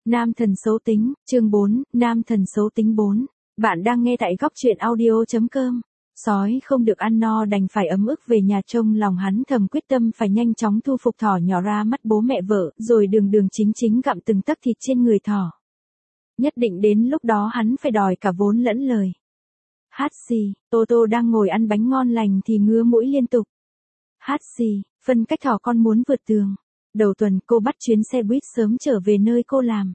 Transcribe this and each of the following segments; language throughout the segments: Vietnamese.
Nam thần xấu tính, chương 4, Nam thần xấu tính 4. Bạn đang nghe tại góc truyện audio.com. Sói không được ăn no đành phải ấm ức về nhà, trông lòng hắn thầm quyết tâm phải nhanh chóng thu phục thỏ nhỏ ra mắt bố mẹ vợ, rồi đường đường chính chính gặm từng tấc thịt trên người thỏ. Nhất định đến lúc đó hắn phải đòi cả vốn lẫn lời. Hát xì, Tô Tô đang ngồi ăn bánh ngon lành thì ngứa mũi liên tục. Hát xì, phân cách thỏ con muốn vượt tường. Đầu tuần cô bắt chuyến xe buýt sớm trở về nơi cô làm.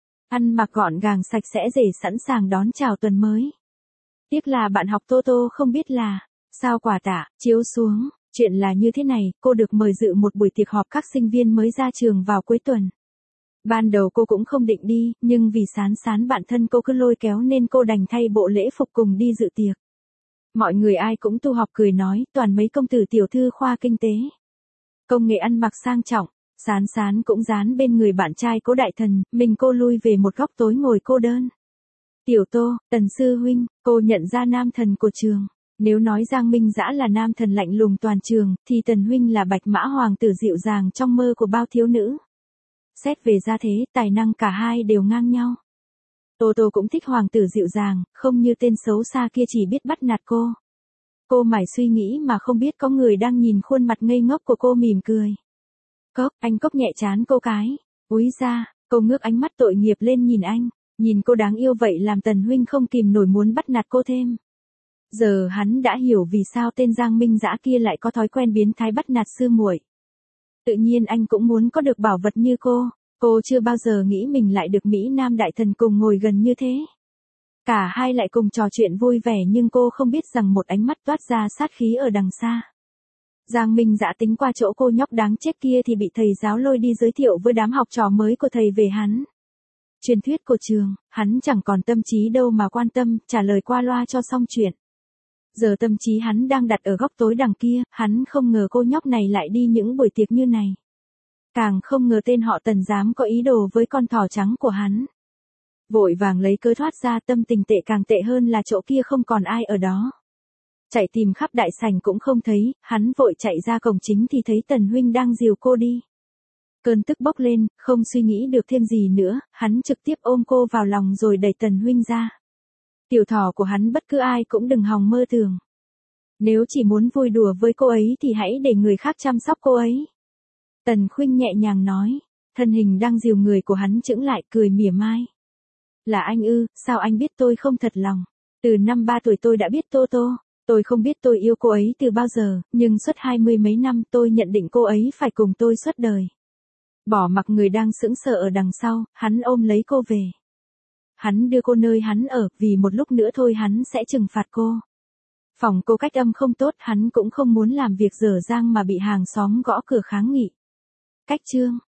Ăn mặc gọn gàng sạch sẽ để sẵn sàng đón chào tuần mới. Tiếc là bạn học Tô Tô không biết là, sao quả tạ, chiếu xuống, chuyện là như thế này, cô được mời dự một buổi tiệc họp các sinh viên mới ra trường vào cuối tuần. Ban đầu cô cũng không định đi, nhưng vì Sán bạn thân cô cứ lôi kéo nên cô đành thay bộ lễ phục cùng đi dự tiệc. Mọi người ai cũng tu học cười nói, toàn mấy công tử tiểu thư khoa kinh tế. Công nghệ ăn mặc sang trọng, Sán cũng dán bên người bạn trai Cố Đại Thần, mình cô lui về một góc tối ngồi cô đơn. Tiểu Tô, Tần sư huynh, cô nhận ra nam thần của trường. Nếu nói Giang Minh Dã là nam thần lạnh lùng toàn trường, thì Tần huynh là bạch mã hoàng tử dịu dàng trong mơ của bao thiếu nữ. Xét về gia thế, tài năng cả hai đều ngang nhau. Tô Tô cũng thích hoàng tử dịu dàng, không như tên xấu xa kia chỉ biết bắt nạt cô. Cô mải suy nghĩ mà không biết có người đang nhìn khuôn mặt ngây ngốc của cô mỉm cười. Anh Cốc nhẹ trán cô cái. Úi ra, cô ngước ánh mắt tội nghiệp lên nhìn anh. Nhìn cô đáng yêu vậy làm Tần huynh không kìm nổi muốn bắt nạt cô thêm. Giờ hắn đã hiểu vì sao tên Giang Minh Dã kia lại có thói quen biến thái bắt nạt sư muội. Tự nhiên anh cũng muốn có được bảo vật như cô. Cô chưa bao giờ nghĩ mình lại được Mỹ Nam đại thần cùng ngồi gần như thế. Cả hai lại cùng trò chuyện vui vẻ, nhưng cô không biết rằng một ánh mắt toát ra sát khí ở đằng xa. Giang Minh Dã tính qua chỗ cô nhóc đáng chết kia thì bị thầy giáo lôi đi giới thiệu với đám học trò mới của thầy về hắn. Truyền thuyết của trường, hắn chẳng còn tâm trí đâu mà quan tâm, trả lời qua loa cho xong chuyện. Giờ tâm trí hắn đang đặt ở góc tối đằng kia, hắn không ngờ cô nhóc này lại đi những buổi tiệc như này. Càng không ngờ tên họ Tần dám có ý đồ với con thỏ trắng của hắn. Vội vàng lấy cớ thoát ra, tâm tình tệ càng tệ hơn là chỗ kia không còn ai ở đó. Chạy tìm khắp đại sảnh cũng không thấy, hắn vội chạy ra cổng chính thì thấy Tần huynh đang dìu cô đi. Cơn tức bốc lên, không suy nghĩ được thêm gì nữa, hắn trực tiếp ôm cô vào lòng rồi đẩy Tần huynh ra. Tiểu thỏ của hắn bất cứ ai cũng đừng hòng mơ tưởng. Nếu chỉ muốn vui đùa với cô ấy thì hãy để người khác chăm sóc cô ấy. Tần huynh nhẹ nhàng nói, thân hình đang dìu người của hắn chững lại, cười mỉa mai. Là anh ư, sao anh biết tôi không thật lòng? Từ năm 3 tuổi tôi đã biết Tô Tô. Tôi không biết tôi yêu cô ấy từ bao giờ, nhưng suốt 20 mấy năm tôi nhận định cô ấy phải cùng tôi suốt đời. Bỏ mặc người đang sững sờ ở đằng sau, hắn ôm lấy cô về. Hắn đưa cô nơi hắn ở, vì một lúc nữa thôi hắn sẽ trừng phạt cô. Phòng cô cách âm không tốt, hắn cũng không muốn làm việc dở dang mà bị hàng xóm gõ cửa kháng nghị. Cách chương,